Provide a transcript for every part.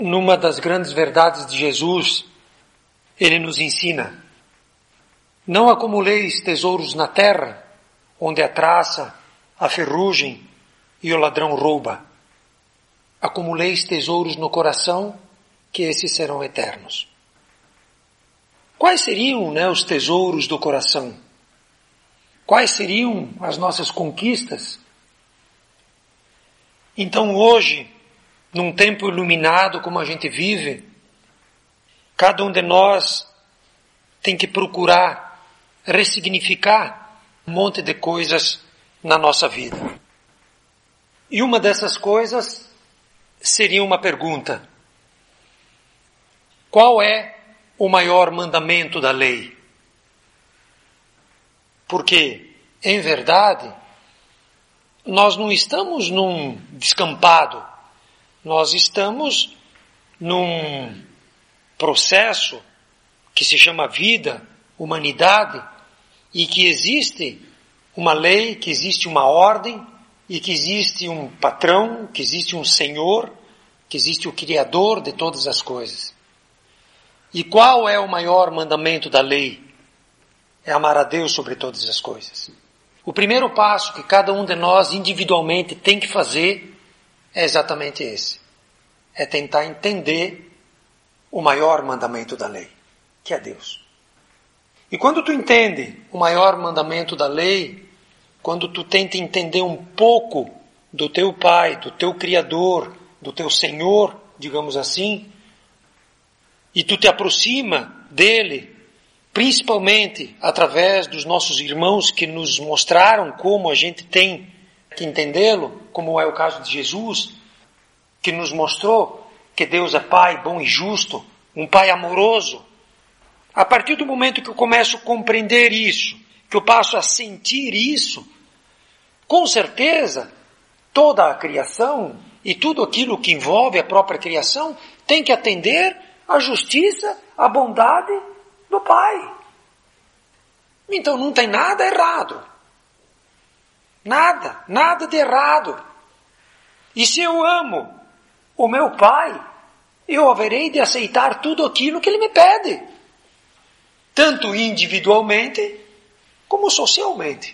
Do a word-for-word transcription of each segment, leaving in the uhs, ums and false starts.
numa das grandes verdades de Jesus, ele nos ensina: não acumuleis tesouros na terra, onde a traça, a ferrugem e o ladrão rouba. Acumuleis tesouros no coração, que esses serão eternos. Quais seriam, né, os tesouros do coração? Quais seriam as nossas conquistas? Então hoje, num tempo iluminado como a gente vive, cada um de nós tem que procurar ressignificar um monte de coisas na nossa vida. E uma dessas coisas seria uma pergunta: qual é o maior mandamento da lei? Porque, em verdade, nós não estamos num descampado, nós estamos num processo que se chama vida, humanidade, e que existe uma lei, que existe uma ordem, e que existe um patrão, que existe um Senhor, que existe o Criador de todas as coisas. E qual é o maior mandamento da lei? É amar a Deus sobre todas as coisas. O primeiro passo que cada um de nós individualmente tem que fazer é exatamente esse. É tentar entender o maior mandamento da lei, que é Deus. E quando tu entende o maior mandamento da lei, quando tu tenta entender um pouco do teu Pai, do teu Criador, do teu Senhor, digamos assim, e tu te aproxima dele, principalmente através dos nossos irmãos que nos mostraram como a gente tem que entendê-lo, como é o caso de Jesus, que nos mostrou que Deus é Pai bom e justo, um Pai amoroso. A partir do momento que eu começo a compreender isso, que eu passo a sentir isso, com certeza toda a criação e tudo aquilo que envolve a própria criação tem que atender à justiça, à bondade do Pai. Então não tem nada errado. Nada, nada de errado. E se eu amo o meu Pai, eu haverei de aceitar tudo aquilo que Ele me pede. Tanto individualmente, como socialmente.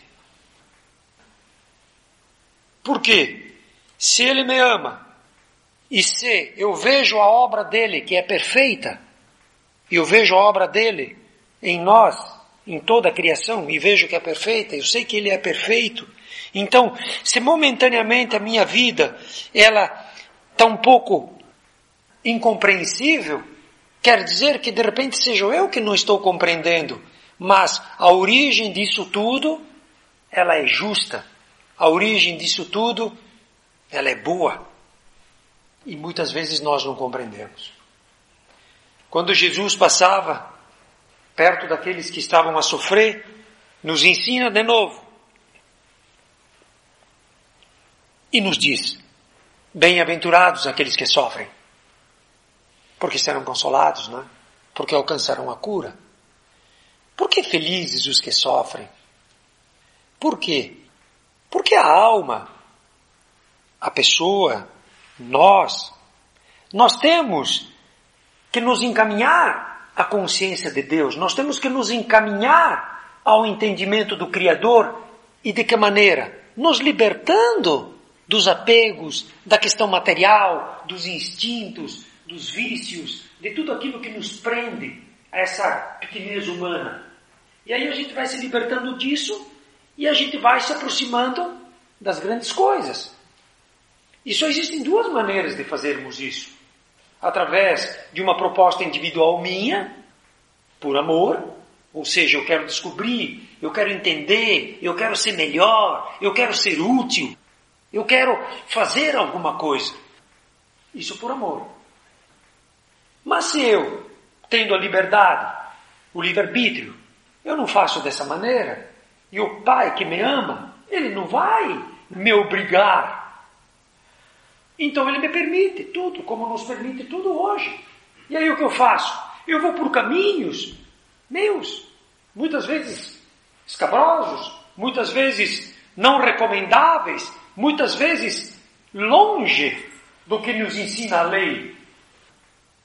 Por quê? Se Ele me ama, e se eu vejo a obra dEle que é perfeita, e eu vejo a obra dEle em nós, em toda a criação, e vejo que é perfeita, eu sei que Ele é perfeito, então, se momentaneamente a minha vida, ela está um pouco incompreensível, quer dizer que de repente seja eu que não estou compreendendo, mas a origem disso tudo, ela é justa. A origem disso tudo, ela é boa. E muitas vezes nós não compreendemos. Quando Jesus passava perto daqueles que estavam a sofrer, nos ensina de novo. E nos diz: bem-aventurados aqueles que sofrem, porque serão consolados, não é? Porque alcançarão a cura. Por que felizes os que sofrem? Por quê? Porque a alma, a pessoa, nós, nós temos que nos encaminhar à consciência de Deus, nós temos que nos encaminhar ao entendimento do Criador. E de que maneira? Nos libertando dos apegos, da questão material, dos instintos, dos vícios, de tudo aquilo que nos prende a essa pequenez humana. E aí a gente vai se libertando disso e a gente vai se aproximando das grandes coisas. E só existem duas maneiras de fazermos isso. Através de uma proposta individual minha, por amor, ou seja, eu quero descobrir, eu quero entender, eu quero ser melhor, eu quero ser útil, eu quero fazer alguma coisa. Isso por amor. Mas se eu, tendo a liberdade, o livre-arbítrio, eu não faço dessa maneira, e o Pai que me ama, Ele não vai me obrigar. Então Ele me permite tudo, como nos permite tudo hoje. E aí o que eu faço? Eu vou por caminhos meus, muitas vezes escabrosos, muitas vezes não recomendáveis, muitas vezes longe do que nos ensina a lei.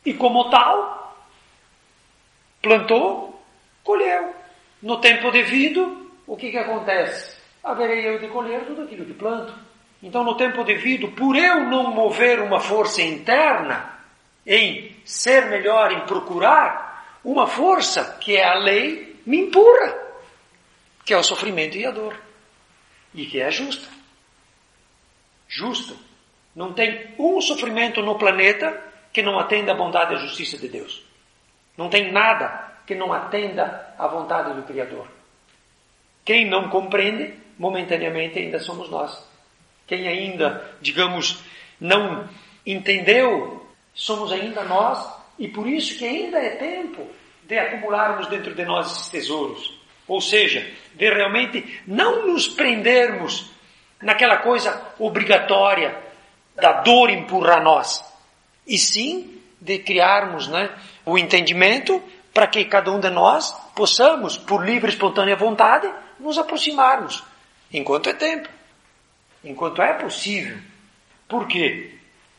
E como tal, plantou, colheu. No tempo devido, o que que acontece? Haverei eu de colher tudo aquilo que planto. Então, no tempo devido, por eu não mover uma força interna em ser melhor, em procurar, uma força que é a lei me empurra, que é o sofrimento e a dor. E que é justa. Justo. Não tem um sofrimento no planeta que não atenda à bondade e à justiça de Deus. Não tem nada que não atenda à vontade do Criador. Quem não compreende, momentaneamente ainda somos nós. Quem ainda, digamos, não entendeu, somos ainda nós, e por isso que ainda é tempo de acumularmos dentro de nós esses tesouros. Ou seja, de realmente não nos prendermos naquela coisa obrigatória da dor empurrar nós, e sim de criarmos, né, o entendimento para que cada um de nós possamos, por livre e espontânea vontade, nos aproximarmos, enquanto é tempo, enquanto é possível. Por quê?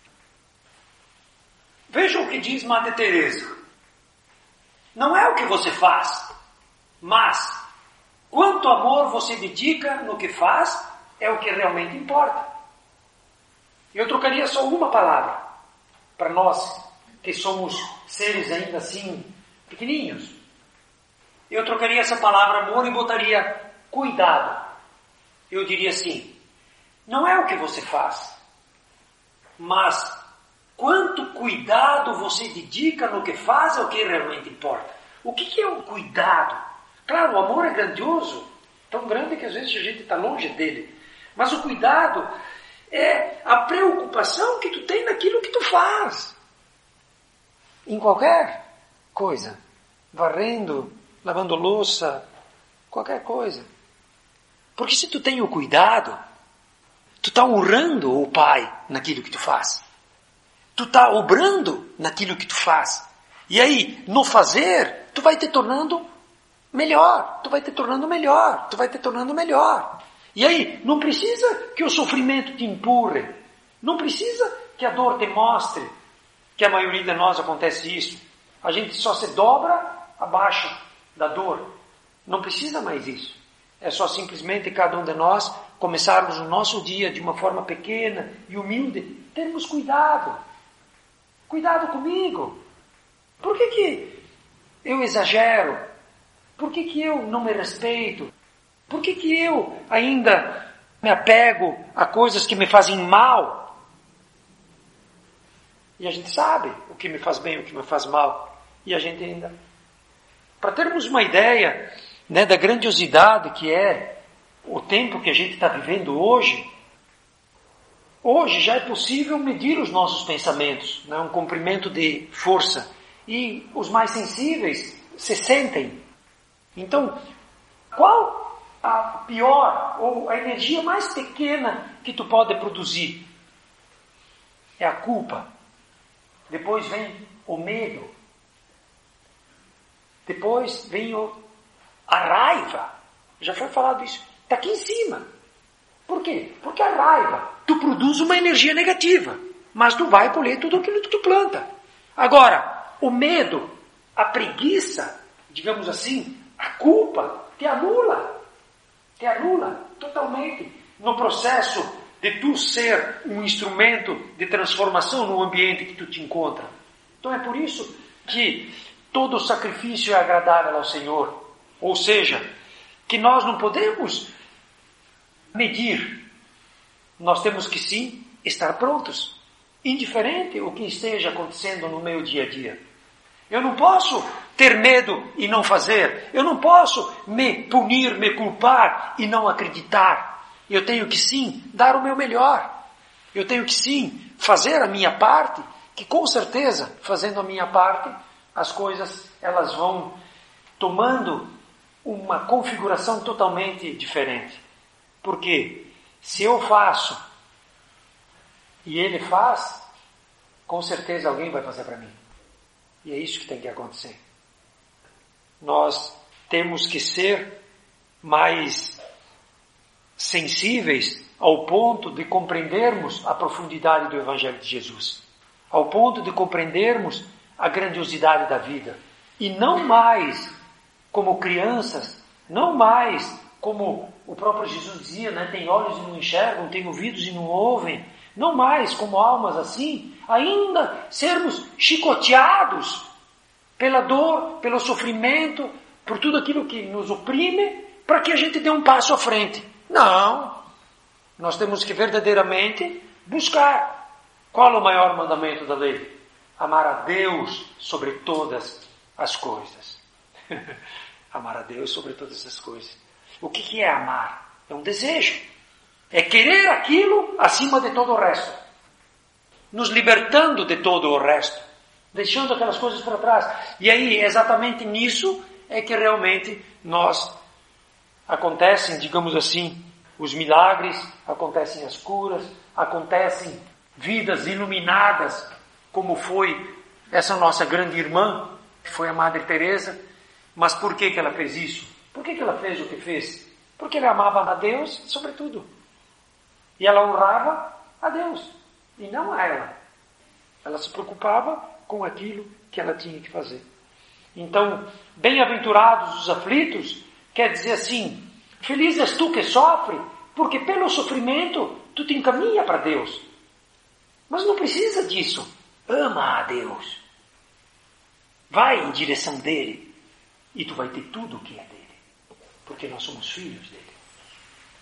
Veja o que diz Madre Teresa. Não é o que você faz, mas quanto amor você dedica no que faz é o que realmente importa. Eu trocaria só uma palavra para nós que somos seres ainda assim pequenininhos. Eu trocaria essa palavra amor e botaria cuidado. Eu diria assim, não é o que você faz, mas quanto cuidado você dedica no que faz é o que realmente importa. O que é o cuidado? Claro, o amor é grandioso, tão grande que às vezes a gente está longe dele. Mas o cuidado é a preocupação que tu tem naquilo que tu faz. Em qualquer coisa. Varrendo, lavando louça, qualquer coisa. Porque se tu tem o cuidado, tu está honrando o Pai naquilo que tu faz. Tu está obrando naquilo que tu faz. E aí, no fazer, tu vai te tornando melhor. Tu vai te tornando melhor. Tu vai te tornando melhor. E aí, não precisa que o sofrimento te empurre. Não precisa que a dor te mostre. Que a maioria de nós acontece isso. A gente só se dobra abaixo da dor. Não precisa mais isso. É só simplesmente cada um de nós começarmos o nosso dia de uma forma pequena e humilde. Termos cuidado. Cuidado comigo. Por que que eu exagero? Por que que eu não me respeito? Por que que eu ainda me apego a coisas que me fazem mal? E a gente sabe o que me faz bem e o que me faz mal. E a gente ainda... Para termos uma ideia, né, da grandiosidade que é o tempo que a gente está vivendo hoje, hoje já é possível medir os nossos pensamentos, né, um comprimento de força. E os mais sensíveis se sentem. Então, qual a pior ou a energia mais pequena que tu pode produzir? É a culpa. Depois vem o medo. Depois vem o, a raiva. Já foi falado isso. Está aqui em cima. Por quê? Porque a raiva, tu produz uma energia negativa, mas tu vai colher tudo aquilo que tu planta. Agora, o medo, a preguiça, digamos assim, a culpa, te anula. Te anula totalmente no processo de tu ser um instrumento de transformação no ambiente que tu te encontra. Então é por isso que todo sacrifício é agradável ao Senhor. Ou seja, que nós não podemos medir. Nós temos que sim estar prontos. Indiferente o que esteja acontecendo no meu dia a dia. Eu não posso ter medo e não fazer. Eu não posso me punir, me culpar e não acreditar. Eu tenho que sim dar o meu melhor. Eu tenho que sim fazer a minha parte, que com certeza, fazendo a minha parte, as coisas elas vão tomando uma configuração totalmente diferente. Porque se eu faço e ele faz, com certeza alguém vai fazer para mim. E é isso que tem que acontecer. Nós temos que ser mais sensíveis ao ponto de compreendermos a profundidade do Evangelho de Jesus. Ao ponto de compreendermos a grandiosidade da vida. E não mais como crianças, não mais como o próprio Jesus dizia, né? Tem olhos e não enxergam, tem ouvidos e não ouvem. Não mais como almas assim, ainda sermos chicoteados pela dor, pelo sofrimento, por tudo aquilo que nos oprime, para que a gente dê um passo à frente. Não. Nós temos que verdadeiramente buscar. Qual é o maior mandamento da lei? Amar a Deus sobre todas as coisas. Amar a Deus sobre todas as coisas. O que que é amar? É um desejo. É querer aquilo acima de todo o resto. Nos libertando de todo o resto. Deixando aquelas coisas para trás. E aí, exatamente nisso, é que realmente nós acontecem, digamos assim, os milagres, acontecem as curas, acontecem vidas iluminadas, como foi essa nossa grande irmã, que foi a Madre Teresa. Mas por que que ela fez isso? Por que que ela fez o que fez? Porque ela amava a Deus, sobretudo. E ela honrava a Deus, e não a ela. Ela se preocupava com aquilo que ela tinha que fazer. Então, bem-aventurados os aflitos, quer dizer assim, feliz és tu que sofre, porque pelo sofrimento tu te encaminha para Deus. Mas não precisa disso. Ama a Deus. Vai em direção dele, e tu vai ter tudo o que é dele. Porque nós somos filhos dele.